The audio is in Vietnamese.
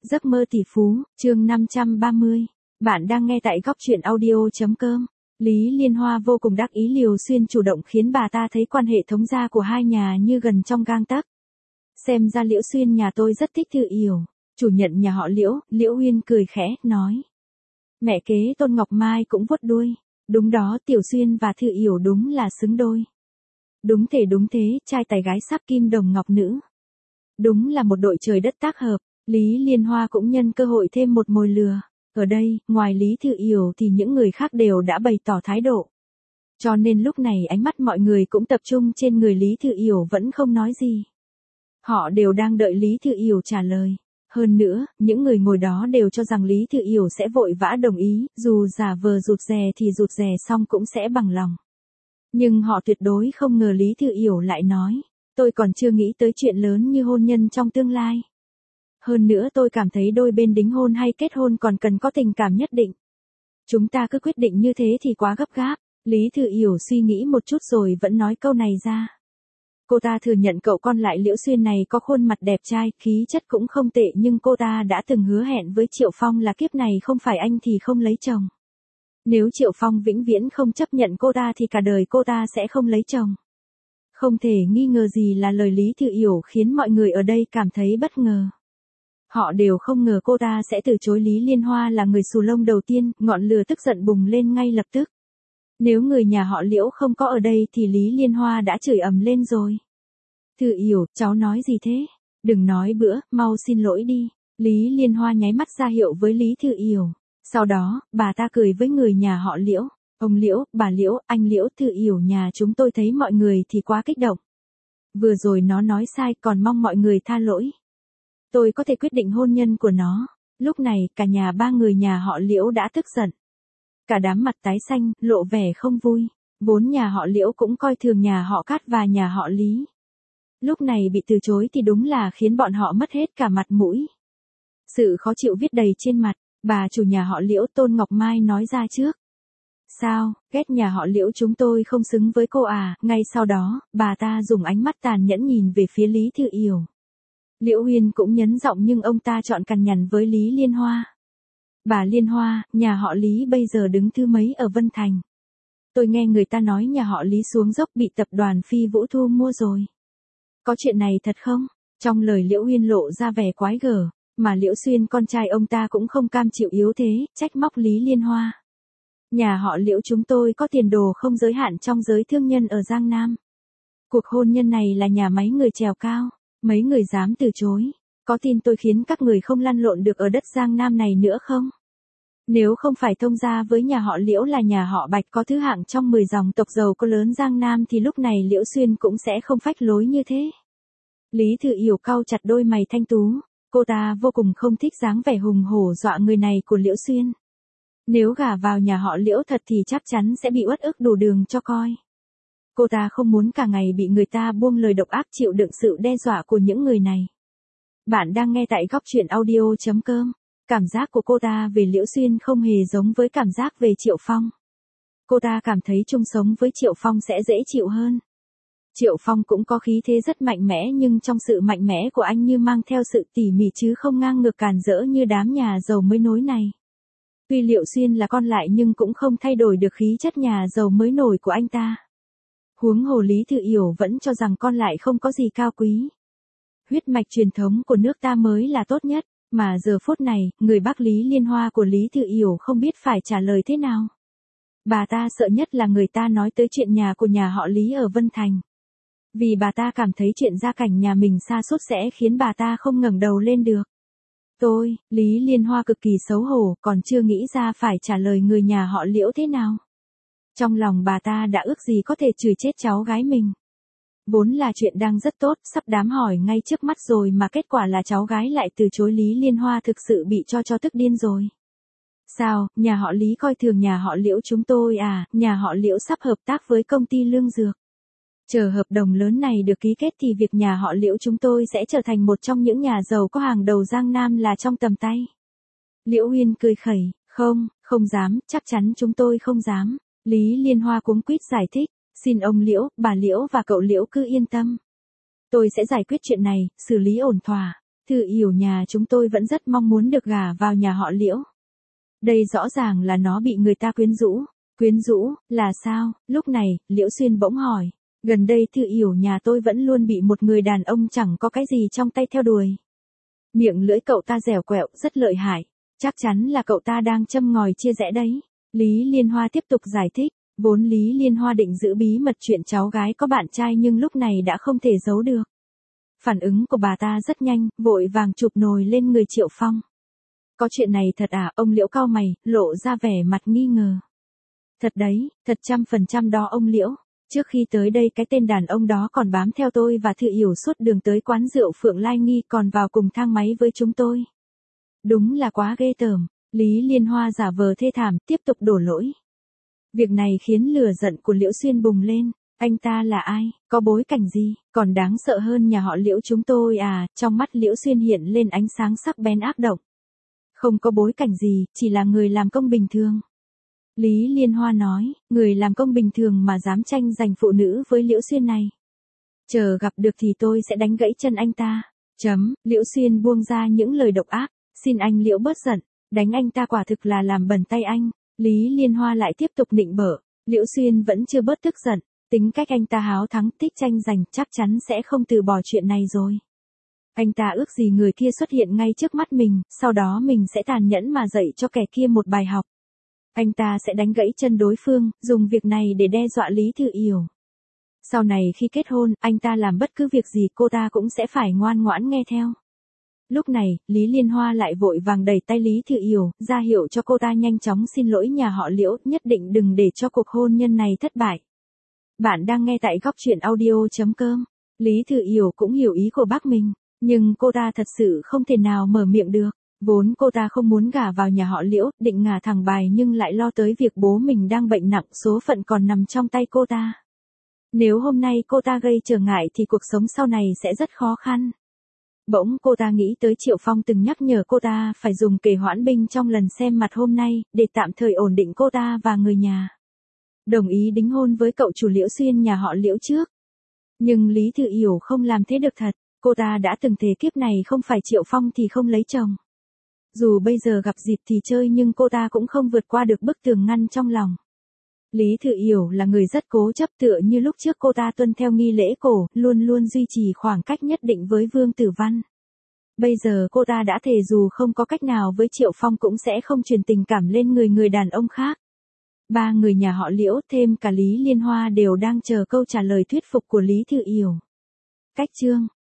Giấc mơ tỷ phú, chương 530. Bạn đang nghe tại góc truyện audio.com. Lý Liên Hoa vô cùng đắc ý Liều Xuyên chủ động khiến bà ta thấy quan hệ thống gia của hai nhà như gần trong gang tấc. Xem ra Liễu Xuyên nhà tôi rất thích Thư Yểu. Chủ nhận nhà họ Liễu, Liễu Uyên cười khẽ, nói. Mẹ kế Tôn Ngọc Mai cũng vuốt đuôi. Đúng đó, Tiểu Xuyên và Thư Yểu đúng là xứng đôi. Đúng thế, trai tài gái sắc kim đồng ngọc nữ. Đúng là một đội trời đất tác hợp. Lý Liên Hoa cũng nhân cơ hội thêm một mồi lừa. Ở đây, ngoài Lý Thư Yểu thì những người khác đều đã bày tỏ thái độ. Cho nên lúc này ánh mắt mọi người cũng tập trung trên người Lý Thư Yểu vẫn không nói gì. Họ đều đang đợi Lý Thư Yểu trả lời. Hơn nữa, những người ngồi đó đều cho rằng Lý Thư Yểu sẽ vội vã đồng ý, dù giả vờ rụt rè thì rụt rè xong cũng sẽ bằng lòng. Nhưng họ tuyệt đối không ngờ Lý Thư Yểu lại nói, tôi còn chưa nghĩ tới chuyện lớn như hôn nhân trong tương lai. Hơn nữa tôi cảm thấy đôi bên đính hôn hay kết hôn còn cần có tình cảm nhất định. Chúng ta cứ quyết định như thế thì quá gấp gáp. Lý Thư Yểu suy nghĩ một chút rồi vẫn nói câu này ra. Cô ta thừa nhận cậu con lại Liễu Xuyên này có khuôn mặt đẹp trai, khí chất cũng không tệ, nhưng cô ta đã từng hứa hẹn với Triệu Phong là kiếp này không phải anh thì không lấy chồng. Nếu Triệu Phong vĩnh viễn không chấp nhận cô ta thì cả đời cô ta sẽ không lấy chồng. Không thể nghi ngờ gì là lời Lý Thư Yểu khiến mọi người ở đây cảm thấy bất ngờ. Họ đều không ngờ cô ta sẽ từ chối Lý Liên Hoa là người xù lông đầu tiên, ngọn lửa tức giận bùng lên ngay lập tức. Nếu người nhà họ Liễu không có ở đây thì Lý Liên Hoa đã chửi ầm lên rồi. Thư Yểu, cháu nói gì thế? Đừng nói bữa, mau xin lỗi đi. Lý Liên Hoa nháy mắt ra hiệu với Lý Thư Yểu. Sau đó, bà ta cười với người nhà họ Liễu. Ông Liễu, bà Liễu, anh Liễu, Thư Yểu nhà chúng tôi thấy mọi người thì quá kích động. Vừa rồi nó nói sai, còn mong mọi người tha lỗi. Tôi có thể quyết định hôn nhân của nó. Lúc này, cả nhà ba người nhà họ Liễu đã tức giận. Cả đám mặt tái xanh, lộ vẻ không vui. Vốn nhà họ Liễu cũng coi thường nhà họ Cát và nhà họ Lý. Lúc này bị từ chối thì đúng là khiến bọn họ mất hết cả mặt mũi. Sự khó chịu viết đầy trên mặt, bà chủ nhà họ Liễu Tôn Ngọc Mai nói ra trước. Sao, ghét nhà họ Liễu chúng tôi không xứng với cô à? Ngay sau đó, bà ta dùng ánh mắt tàn nhẫn nhìn về phía Lý Thư Yểu. Liễu Uyên cũng nhấn giọng nhưng ông ta chọn cằn nhằn với Lý Liên Hoa. Bà Liên Hoa, nhà họ Lý bây giờ đứng thứ mấy ở Vân Thành? Tôi nghe người ta nói nhà họ Lý xuống dốc bị tập đoàn Phi Vũ Thu mua rồi. Có chuyện này thật không? Trong lời Liễu Uyên lộ ra vẻ quái gở, mà Liễu Xuyên con trai ông ta cũng không cam chịu yếu thế, trách móc Lý Liên Hoa. Nhà họ Liễu chúng tôi có tiền đồ không giới hạn trong giới thương nhân ở Giang Nam. Cuộc hôn nhân này là nhà máy người trèo cao. Mấy người dám từ chối. Có tin tôi khiến các người không lăn lộn được ở đất Giang Nam này nữa không? Nếu không phải thông gia với nhà họ Liễu là nhà họ Bạch có thứ hạng trong 10 dòng tộc giàu có lớn Giang Nam thì lúc này Liễu Xuyên cũng sẽ không phách lối như thế. Lý Thư Yểu cau chặt đôi mày thanh tú. Cô ta vô cùng không thích dáng vẻ hùng hổ dọa người này của Liễu Xuyên. Nếu gả vào nhà họ Liễu thật thì chắc chắn sẽ bị uất ức đủ đường cho coi. Cô ta không muốn cả ngày bị người ta buông lời độc ác chịu đựng sự đe dọa của những người này. Bạn đang nghe tại góc truyện audio.com. Cảm giác của cô ta về Liễu Xuyên không hề giống với cảm giác về Triệu Phong. Cô ta cảm thấy chung sống với Triệu Phong sẽ dễ chịu hơn. Triệu Phong cũng có khí thế rất mạnh mẽ nhưng trong sự mạnh mẽ của anh như mang theo sự tỉ mỉ chứ không ngang ngược càn rỡ như đám nhà giàu mới nổi này. Tuy Liễu Xuyên là con lại nhưng cũng không thay đổi được khí chất nhà giàu mới nổi của anh ta. Huống hồ Lý Thư Yểu vẫn cho rằng con lại không có gì cao quý. Huyết mạch truyền thống của nước ta mới là tốt nhất, mà giờ phút này, người bác Lý Liên Hoa của Lý Thư Yểu không biết phải trả lời thế nào. Bà ta sợ nhất là người ta nói tới chuyện nhà của nhà họ Lý ở Vân Thành. Vì bà ta cảm thấy chuyện gia cảnh nhà mình sa sút sẽ khiến bà ta không ngẩng đầu lên được. Lý Liên Hoa cực kỳ xấu hổ, còn chưa nghĩ ra phải trả lời người nhà họ Liễu thế nào. Trong lòng bà ta đã ước gì có thể chửi chết cháu gái mình. Vốn là chuyện đang rất tốt, sắp đám hỏi ngay trước mắt rồi mà kết quả là cháu gái lại từ chối Lý Liên Hoa thực sự bị cho tức điên rồi. Sao, nhà họ Lý coi thường nhà họ Liễu chúng tôi à? Nhà họ Liễu sắp hợp tác với công ty lương dược. Chờ hợp đồng lớn này được ký kết thì việc nhà họ Liễu chúng tôi sẽ trở thành một trong những nhà giàu có hàng đầu Giang Nam là trong tầm tay. Liễu Uyên cười khẩy, không dám, chắc chắn chúng tôi không dám. Lý Liên Hoa cuống quýt giải thích, xin ông Liễu, bà Liễu và cậu Liễu cứ yên tâm. Tôi sẽ giải quyết chuyện này, xử lý ổn thỏa. Thư Yểu nhà chúng tôi vẫn rất mong muốn được gả vào nhà họ Liễu. Đây rõ ràng là nó bị người ta quyến rũ. Quyến rũ, là sao? Lúc này, Liễu Xuyên bỗng hỏi. Gần đây Thư Yểu nhà tôi vẫn luôn bị một người đàn ông chẳng có cái gì trong tay theo đuổi. Miệng lưỡi cậu ta dẻo quẹo, rất lợi hại. Chắc chắn là cậu ta đang châm ngòi chia rẽ đấy. Lý Liên Hoa tiếp tục giải thích. Vốn Lý Liên Hoa định giữ bí mật chuyện cháu gái có bạn trai nhưng lúc này đã không thể giấu được. Phản ứng của bà ta rất nhanh, vội vàng chụp nồi lên người Triệu Phong. Có chuyện này thật à? Ông Liễu cau mày, lộ ra vẻ mặt nghi ngờ. Thật đấy, thật 100% đó ông Liễu. Trước khi tới đây cái tên đàn ông đó còn bám theo tôi và Thư Yểu suốt đường tới quán rượu Phượng Lai Nghi, còn vào cùng thang máy với chúng tôi. Đúng là quá ghê tởm. Lý Liên Hoa giả vờ thê thảm, tiếp tục đổ lỗi. Việc này khiến lửa giận của Liễu Xuyên bùng lên. Anh ta là ai? Có bối cảnh gì? Còn đáng sợ hơn nhà họ Liễu chúng tôi à? Trong mắt Liễu Xuyên hiện lên ánh sáng sắc bén ác độc. Không có bối cảnh gì, chỉ là người làm công bình thường. Lý Liên Hoa nói, người làm công bình thường mà dám tranh giành phụ nữ với Liễu Xuyên này. Chờ gặp được thì tôi sẽ đánh gãy chân anh ta. Liễu Xuyên buông ra những lời độc ác. Xin anh Liễu bớt giận, đánh anh ta quả thực là làm bẩn tay anh. Lý Liên Hoa lại tiếp tục nịnh bợ. Liễu Xuyên vẫn chưa bớt tức giận. Tính cách anh ta háo thắng, thích tranh giành, chắc chắn sẽ không từ bỏ chuyện này rồi. Anh ta ước gì người kia xuất hiện ngay trước mắt mình, sau đó mình sẽ tàn nhẫn mà dạy cho kẻ kia một bài học. Anh ta sẽ đánh gãy chân đối phương, dùng việc này để đe dọa Lý Thư Yểu. Sau này khi kết hôn, anh ta làm bất cứ việc gì cô ta cũng sẽ phải ngoan ngoãn nghe theo. Lúc này, Lý Liên Hoa lại vội vàng đẩy tay Lý Thư Yểu, ra hiệu cho cô ta nhanh chóng xin lỗi nhà họ Liễu, nhất định đừng để cho cuộc hôn nhân này thất bại. Bạn đang nghe tại góc truyện audio.com. Lý Thư Yểu cũng hiểu ý của bác mình, nhưng cô ta thật sự không thể nào mở miệng được. Vốn cô ta không muốn gả vào nhà họ Liễu, định ngả thẳng bài nhưng lại lo tới việc bố mình đang bệnh nặng, số phận còn nằm trong tay cô ta. Nếu hôm nay cô ta gây trở ngại thì cuộc sống sau này sẽ rất khó khăn. Bỗng cô ta nghĩ tới Triệu Phong từng nhắc nhở cô ta phải dùng kề hoãn binh trong lần xem mặt hôm nay, để tạm thời ổn định cô ta và người nhà. Đồng ý đính hôn với cậu chủ Liễu Xuyên nhà họ Liễu trước. Nhưng Lý Thư Yểu không làm thế được thật, cô ta đã từng thề kiếp này không phải Triệu Phong thì không lấy chồng. Dù bây giờ gặp dịp thì chơi nhưng cô ta cũng không vượt qua được bức tường ngăn trong lòng. Lý Thư Yểu là người rất cố chấp, tựa như lúc trước cô ta tuân theo nghi lễ cổ, luôn luôn duy trì khoảng cách nhất định với Vương Tử Văn. Bây giờ cô ta đã thề dù không có cách nào với Triệu Phong cũng sẽ không truyền tình cảm lên người đàn ông khác. Ba người nhà họ Liễu thêm cả Lý Liên Hoa đều đang chờ câu trả lời thuyết phục của Lý Thư Yểu. Cách chương